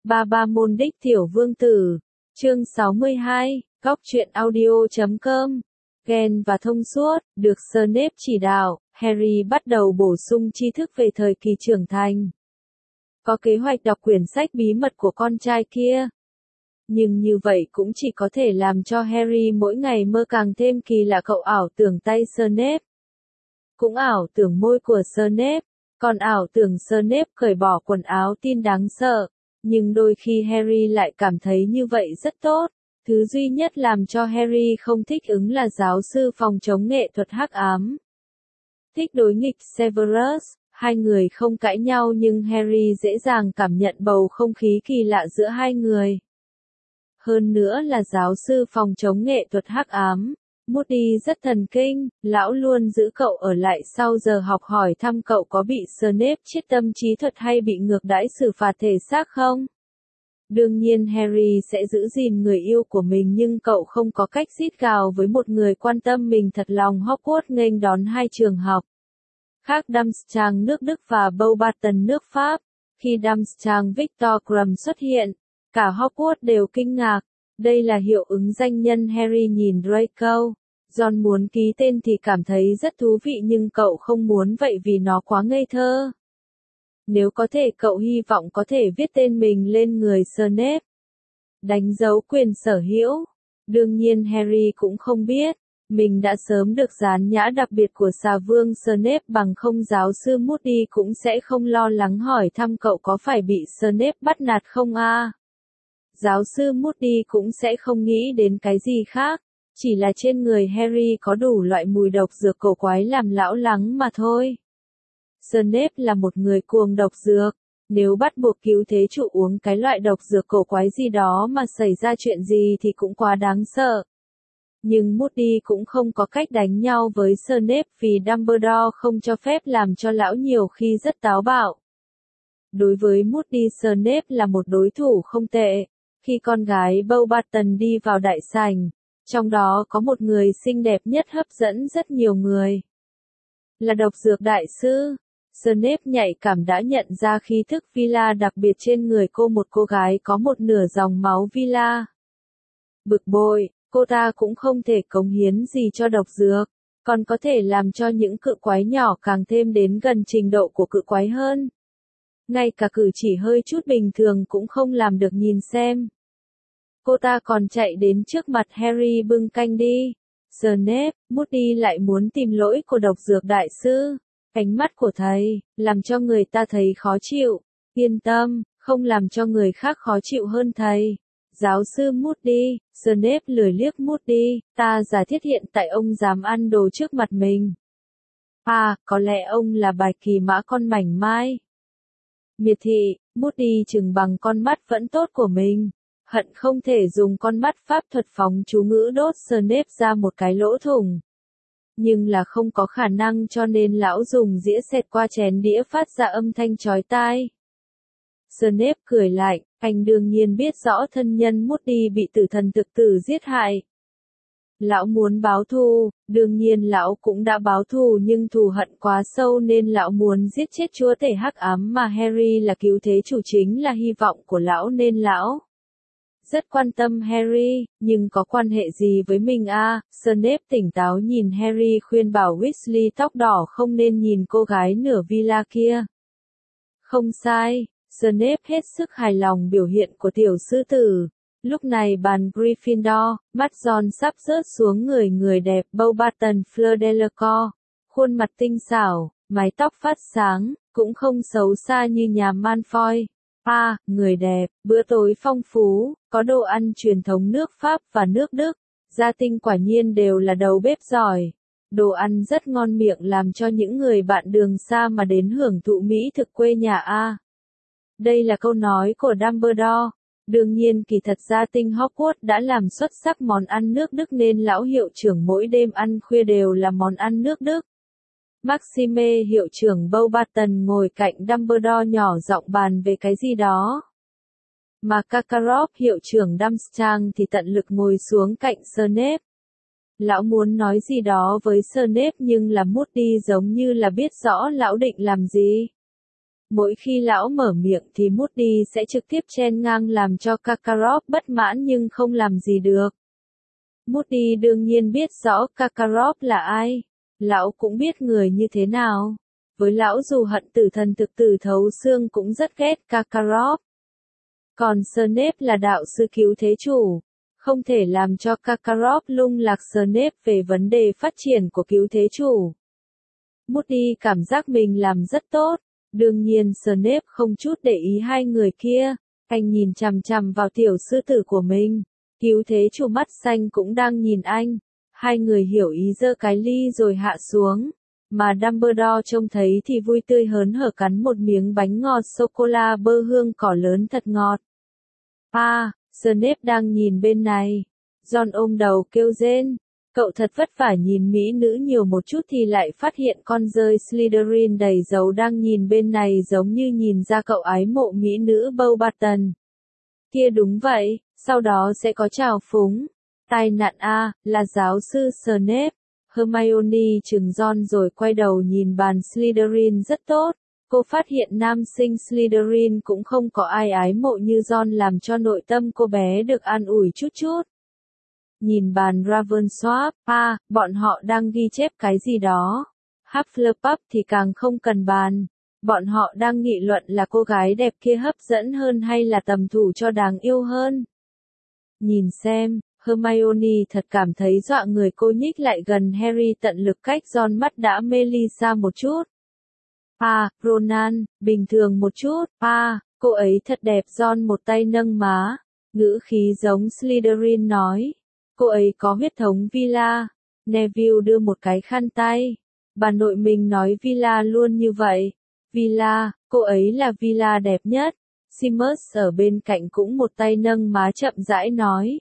Ba Ba Môn Đích Tiểu Vương Tử, chương 62, góc truyện audio.com. Ghen và thông suốt, được Snape chỉ đạo, Harry bắt đầu bổ sung tri thức về thời kỳ trưởng thành. Có kế hoạch đọc quyển sách bí mật của con trai kia. Nhưng như vậy cũng chỉ có thể làm cho Harry mỗi ngày mơ càng thêm kỳ lạ. Cậu ảo tưởng tay Snape, cũng ảo tưởng môi của Snape, còn ảo tưởng Snape cởi bỏ quần áo tin đáng sợ. Nhưng đôi khi Harry lại cảm thấy như vậy rất tốt. Thứ duy nhất làm cho Harry không thích ứng là giáo sư phòng chống nghệ thuật hắc ám. Thích đối nghịch Severus, hai người không cãi nhau nhưng Harry dễ dàng cảm nhận bầu không khí kỳ lạ giữa hai người. Hơn nữa là giáo sư phòng chống nghệ thuật hắc ám, Moody rất thần kinh, lão luôn giữ cậu ở lại sau giờ học hỏi thăm cậu có bị Snape chiết tâm trí thuật hay bị ngược đãi xử phạt thể xác không. Đương nhiên Harry sẽ giữ gìn người yêu của mình nhưng cậu không có cách rít gào với một người quan tâm mình thật lòng. Hogwarts nghênh đón hai trường học khác Durmstrang nước Đức và Beauxbatons nước Pháp. Khi Durmstrang Victor Krum xuất hiện, cả Hogwarts đều kinh ngạc. Đây là hiệu ứng danh nhân. Harry nhìn Draco. John muốn ký tên thì cảm thấy rất thú vị nhưng cậu không muốn vậy vì nó quá ngây thơ. Nếu có thể cậu hy vọng có thể viết tên mình lên người Snape. Đánh dấu quyền sở hữu. Đương nhiên Harry cũng không biết, mình đã sớm được dán nhã đặc biệt của xà vương Snape bằng không giáo sư Moody cũng sẽ không lo lắng hỏi thăm cậu có phải bị Snape bắt nạt không a. Giáo sư Moody cũng sẽ không nghĩ đến cái gì khác, chỉ là trên người Harry có đủ loại mùi độc dược cổ quái làm lão lắng mà thôi. Snape là một người cuồng độc dược, nếu bắt buộc cứu thế chủ uống cái loại độc dược cổ quái gì đó mà xảy ra chuyện gì thì cũng quá đáng sợ. Nhưng Moody cũng không có cách đánh nhau với Snape vì Dumbledore không cho phép làm cho lão nhiều khi rất táo bạo. Đối với Moody, Snape là một đối thủ không tệ. Khi con gái Beauxbatons đi vào đại sảnh, trong đó có một người xinh đẹp nhất hấp dẫn rất nhiều người. Là độc dược đại sư. Snape nhạy cảm đã nhận ra khí thức Vila đặc biệt trên người cô, một cô gái có một nửa dòng máu Vila. Bực bội, cô ta cũng không thể cống hiến gì cho độc dược, còn có thể làm cho những cự quái nhỏ càng thêm đến gần trình độ của cự quái hơn. Ngay cả cử chỉ hơi chút bình thường cũng không làm được. Nhìn xem. Cô ta còn chạy đến trước mặt Harry bưng canh đi. Snape, Moody lại muốn tìm lỗi của độc dược đại sư. Ánh mắt của thầy, làm cho người ta thấy khó chịu. Yên tâm, không làm cho người khác khó chịu hơn thầy. Giáo sư Moody, Snape lười liếc Moody, ta giả thiết hiện tại ông dám ăn đồ trước mặt mình. À, có lẽ ông là bài kỳ mã con mảnh mai. Miệt thị, Moody chừng bằng con mắt vẫn tốt của mình. Hận không thể dùng con mắt pháp thuật phóng chú ngữ đốt Snape ra một cái lỗ thủng. Nhưng là không có khả năng cho nên lão dùng dĩa xẹt qua chén đĩa phát ra âm thanh chói tai. Snape cười lạnh, anh đương nhiên biết rõ thân nhân Moody bị tử thần thực tử giết hại. Lão muốn báo thù, đương nhiên lão cũng đã báo thù nhưng thù hận quá sâu nên lão muốn giết chết chúa tể hắc ám mà Harry là cứu thế chủ chính là hy vọng của lão nên lão rất quan tâm Harry, nhưng có quan hệ gì với mình a? Snape tỉnh táo nhìn Harry khuyên bảo Weasley tóc đỏ không nên nhìn cô gái nửa Vila kia. Không sai, Snape hết sức hài lòng biểu hiện của tiểu sư tử. Lúc này bàn Gryffindor, mắt Ron sắp rớt xuống người đẹp Beauxbatons Fleur Delacour, khuôn mặt tinh xảo, mái tóc phát sáng, cũng không xấu xa như nhà Malfoy. À, người đẹp, bữa tối phong phú, có đồ ăn truyền thống nước Pháp và nước Đức, gia tinh quả nhiên đều là đầu bếp giỏi. Đồ ăn rất ngon miệng làm cho những người bạn đường xa mà đến hưởng thụ mỹ thực quê nhà a. Đây là câu nói của Dumbledore. Đương nhiên kỳ thật gia tinh Hogwarts đã làm xuất sắc món ăn nước Đức nên lão hiệu trưởng mỗi đêm ăn khuya đều là món ăn nước Đức. Maxime hiệu trưởng Beauxbatons ngồi cạnh Dumbledore nhỏ giọng bàn về cái gì đó. Mà Karkaroff hiệu trưởng Durmstrang thì tận lực ngồi xuống cạnh Snape. Lão muốn nói gì đó với Snape nhưng là Moody giống như là biết rõ lão định làm gì. Mỗi khi lão mở miệng thì Moody sẽ trực tiếp chen ngang làm cho Karkaroff bất mãn nhưng không làm gì được. Moody đương nhiên biết rõ Karkaroff là ai. Lão cũng biết người như thế nào. Với lão dù hận tử thần thực tử thấu xương cũng rất ghét Karkaroff. Còn Snape là đạo sư cứu thế chủ. Không thể làm cho Karkaroff lung lạc Snape về vấn đề phát triển của cứu thế chủ. Moody cảm giác mình làm rất tốt. Đương nhiên Snape không chút để ý hai người kia. Anh nhìn chằm chằm vào tiểu sư tử của mình. Cứu thế chủ mắt xanh cũng đang nhìn anh. Hai người hiểu ý giơ cái ly rồi hạ xuống. Mà Dumbledore trông thấy thì vui tươi hớn hở cắn một miếng bánh ngọt sô-cô-la bơ hương cỏ lớn thật ngọt. Snape đang nhìn bên này. Ron ôm đầu kêu rên. Cậu thật vất vả nhìn mỹ nữ nhiều một chút thì lại phát hiện con dơi Slytherin đầy dấu đang nhìn bên này giống như nhìn ra cậu ái mộ mỹ nữ Beauxbaton. Kia đúng vậy, sau đó sẽ có trào phúng. Tai nạn là giáo sư Snape. Hermione trừng Ron rồi quay đầu nhìn bàn Slytherin rất tốt. Cô phát hiện nam sinh Slytherin cũng không có ai ái mộ như Ron làm cho nội tâm cô bé được an ủi chút chút. Nhìn bàn Ravensworth, bọn họ đang ghi chép cái gì đó. Hufflepuff thì càng không cần bàn. Bọn họ đang nghị luận là cô gái đẹp kia hấp dẫn hơn hay là tầm thủ cho đáng yêu hơn. Nhìn xem, Hermione thật cảm thấy dọa người, cô nhích lại gần Harry tận lực cách Ron mắt đã mê Lisa một chút. Ronan, bình thường một chút. Cô ấy thật đẹp. Ron một tay nâng má. Ngữ khí giống Slytherin nói. Cô ấy có huyết thống Villa. Neville đưa một cái khăn tay. Bà nội mình nói Villa luôn như vậy. Villa, cô ấy là Villa đẹp nhất. Seamus ở bên cạnh cũng một tay nâng má chậm rãi nói.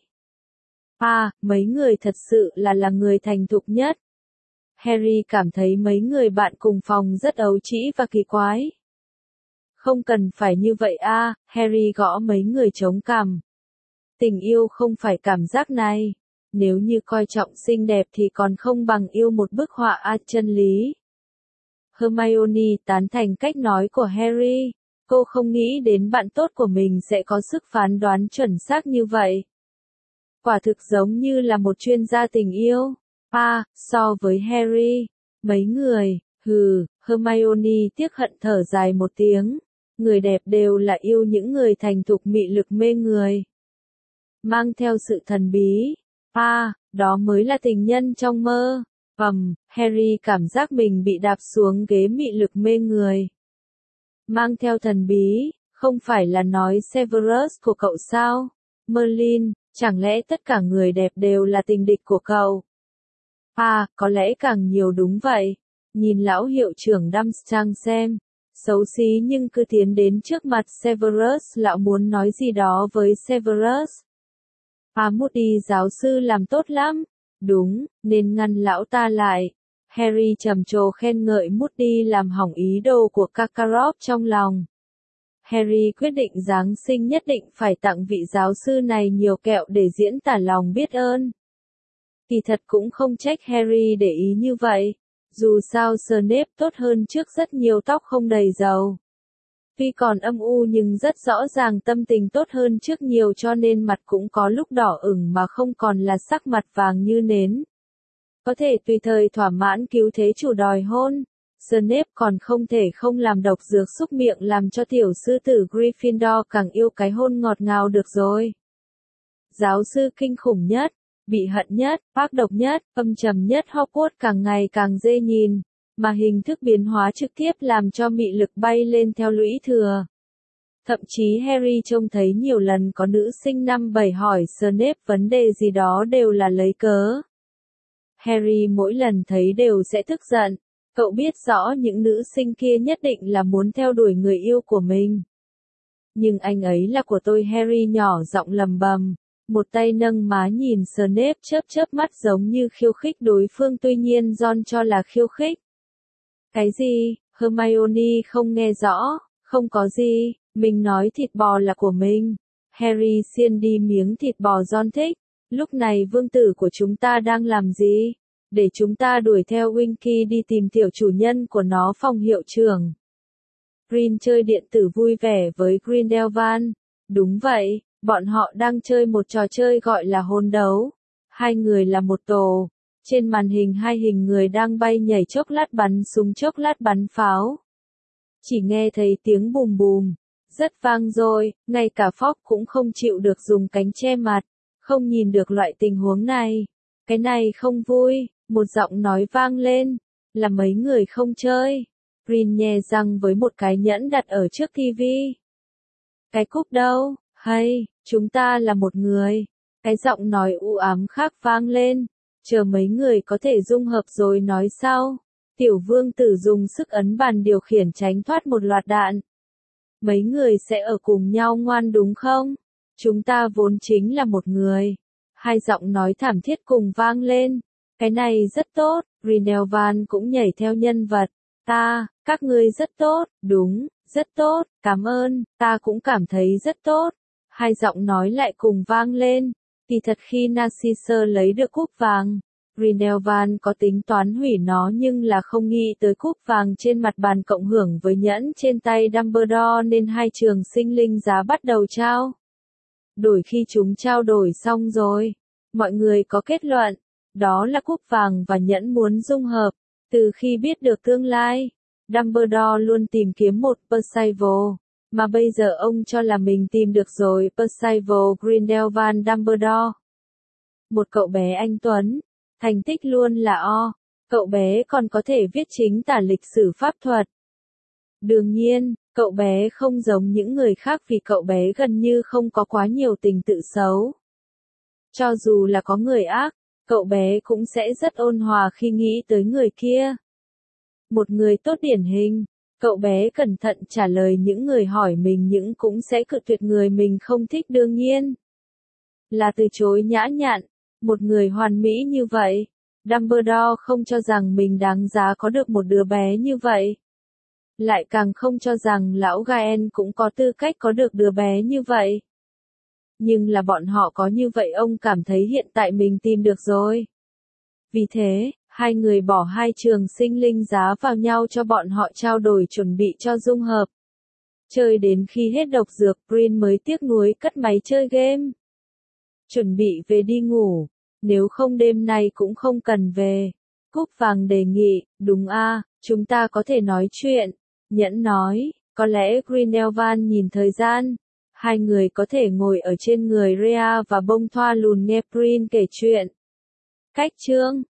Mấy người thật sự là người thành thục nhất. Harry cảm thấy mấy người bạn cùng phòng rất ấu trĩ và kỳ quái. Không cần phải như vậy Harry gõ mấy người chống cằm. Tình yêu không phải cảm giác này. Nếu như coi trọng xinh đẹp thì còn không bằng yêu một bức họa chân lý. Hermione tán thành cách nói của Harry. Cô không nghĩ đến bạn tốt của mình sẽ có sức phán đoán chuẩn xác như vậy. Quả thực giống như là một chuyên gia tình yêu. So với Harry, mấy người, Hermione tiếc hận thở dài một tiếng. Người đẹp đều là yêu những người thành thục mị lực mê người. Mang theo sự thần bí. Đó mới là tình nhân trong mơ. Harry cảm giác mình bị đạp xuống ghế mị lực mê người. Mang theo thần bí, không phải là nói Severus của cậu sao? Merlin, chẳng lẽ tất cả người đẹp đều là tình địch của cậu? Có lẽ càng nhiều đúng vậy. Nhìn lão hiệu trưởng Durmstrang xem. Xấu xí nhưng cứ tiến đến trước mặt Severus, lão muốn nói gì đó với Severus. Moody giáo sư làm tốt lắm. Đúng, nên ngăn lão ta lại. Harry trầm trồ khen ngợi Moody làm hỏng ý đồ của Karkaroff trong lòng. Harry quyết định Giáng sinh nhất định phải tặng vị giáo sư này nhiều kẹo để diễn tả lòng biết ơn. Kỳ thật cũng không trách Harry để ý như vậy. Dù sao Snape tốt hơn trước rất nhiều, tóc không đầy dầu. Tuy còn âm u nhưng rất rõ ràng tâm tình tốt hơn trước nhiều, cho nên mặt cũng có lúc đỏ ửng mà không còn là sắc mặt vàng như nến. Có thể tùy thời thỏa mãn cứu thế chủ đòi hôn. Snape còn không thể không làm độc dược xúc miệng làm cho tiểu sư tử Gryffindor càng yêu cái hôn ngọt ngào được rồi. Giáo sư kinh khủng nhất, bị hận nhất, ác độc nhất, âm trầm nhất Hogwarts càng ngày càng dễ nhìn, mà hình thức biến hóa trực tiếp làm cho mị lực bay lên theo lũy thừa. Thậm chí Harry trông thấy nhiều lần có nữ sinh năm 7 hỏi Snape vấn đề gì đó đều là lấy cớ. Harry mỗi lần thấy đều sẽ tức giận. Cậu biết rõ những nữ sinh kia nhất định là muốn theo đuổi người yêu của mình. Nhưng anh ấy là của tôi, Harry nhỏ giọng lầm bầm. Một tay nâng má nhìn Snape chớp chớp mắt giống như khiêu khích đối phương, tuy nhiên Ron cho là khiêu khích. Cái gì? Hermione không nghe rõ. Không có gì, mình nói thịt bò là của mình. Harry xiên đi miếng thịt bò Ron thích. Lúc này vương tử của chúng ta đang làm gì? Để chúng ta đuổi theo Winky đi tìm tiểu chủ nhân của nó, phòng hiệu trưởng. Green chơi điện tử vui vẻ với Grindelwald. Đúng vậy, bọn họ đang chơi một trò chơi gọi là hôn đấu. Hai người là một tổ. Trên màn hình hai hình người đang bay nhảy, chốc lát bắn súng, chốc lát bắn pháo. Chỉ nghe thấy tiếng bùm bùm, rất vang dội, ngay cả Fogg cũng không chịu được dùng cánh che mặt, không nhìn được loại tình huống này. Cái này không vui, một giọng nói vang lên, là mấy người không chơi. Green nhe răng với một cái nhẫn đặt ở trước tivi. Cái cúp đâu, hay, chúng ta là một người. Cái giọng nói u ám khác vang lên, chờ mấy người có thể dung hợp rồi nói sau. Tiểu vương tử dùng sức ấn bàn điều khiển tránh thoát một loạt đạn. Mấy người sẽ ở cùng nhau ngoan đúng không? Chúng ta vốn chính là một người. Hai giọng nói thảm thiết cùng vang lên. Cái này rất tốt, Grindelwald cũng nhảy theo nhân vật. Các ngươi rất tốt, đúng, rất tốt, cảm ơn, ta cũng cảm thấy rất tốt. Hai giọng nói lại cùng vang lên. Kỳ thật khi Narcissa lấy được cúp vàng, Grindelwald có tính toán hủy nó nhưng là không nghĩ tới cúp vàng trên mặt bàn cộng hưởng với nhẫn trên tay Dumbledore nên hai trường sinh linh giá bắt đầu trao đổi. Khi chúng trao đổi xong rồi, mọi người có kết luận, đó là cúp vàng và nhẫn muốn dung hợp. Từ khi biết được tương lai, Dumbledore luôn tìm kiếm một Percival, mà bây giờ ông cho là mình tìm được rồi. Percival Grindelwald Dumbledore. Một cậu bé anh tuấn, thành tích luôn là O. Cậu bé còn có thể viết chính tả lịch sử pháp thuật. Đương nhiên, cậu bé không giống những người khác vì cậu bé gần như không có quá nhiều tình tự xấu. Cho dù là có người ác, cậu bé cũng sẽ rất ôn hòa khi nghĩ tới người kia. Một người tốt điển hình, cậu bé cẩn thận trả lời những người hỏi mình nhưng cũng sẽ cự tuyệt người mình không thích, đương nhiên là từ chối nhã nhặn. Một người hoàn mỹ như vậy, Dumbledore không cho rằng mình đáng giá có được một đứa bé như vậy. Lại càng không cho rằng lão Gael cũng có tư cách có được đứa bé như vậy. Nhưng là bọn họ có như vậy, ông cảm thấy hiện tại mình tìm được rồi. Vì thế, hai người bỏ hai trường sinh linh giá vào nhau cho bọn họ trao đổi chuẩn bị cho dung hợp. Chơi đến khi hết độc dược, Green mới tiếc nuối cất máy chơi game. Chuẩn bị về đi ngủ, nếu không đêm nay cũng không cần về. Cúp vàng đề nghị, đúng chúng ta có thể nói chuyện. Nhẫn nói, có lẽ Grindelwald nhìn thời gian. Hai người có thể ngồi ở trên người Rhea và bông thoa lùn nghe Green kể chuyện. Cách chương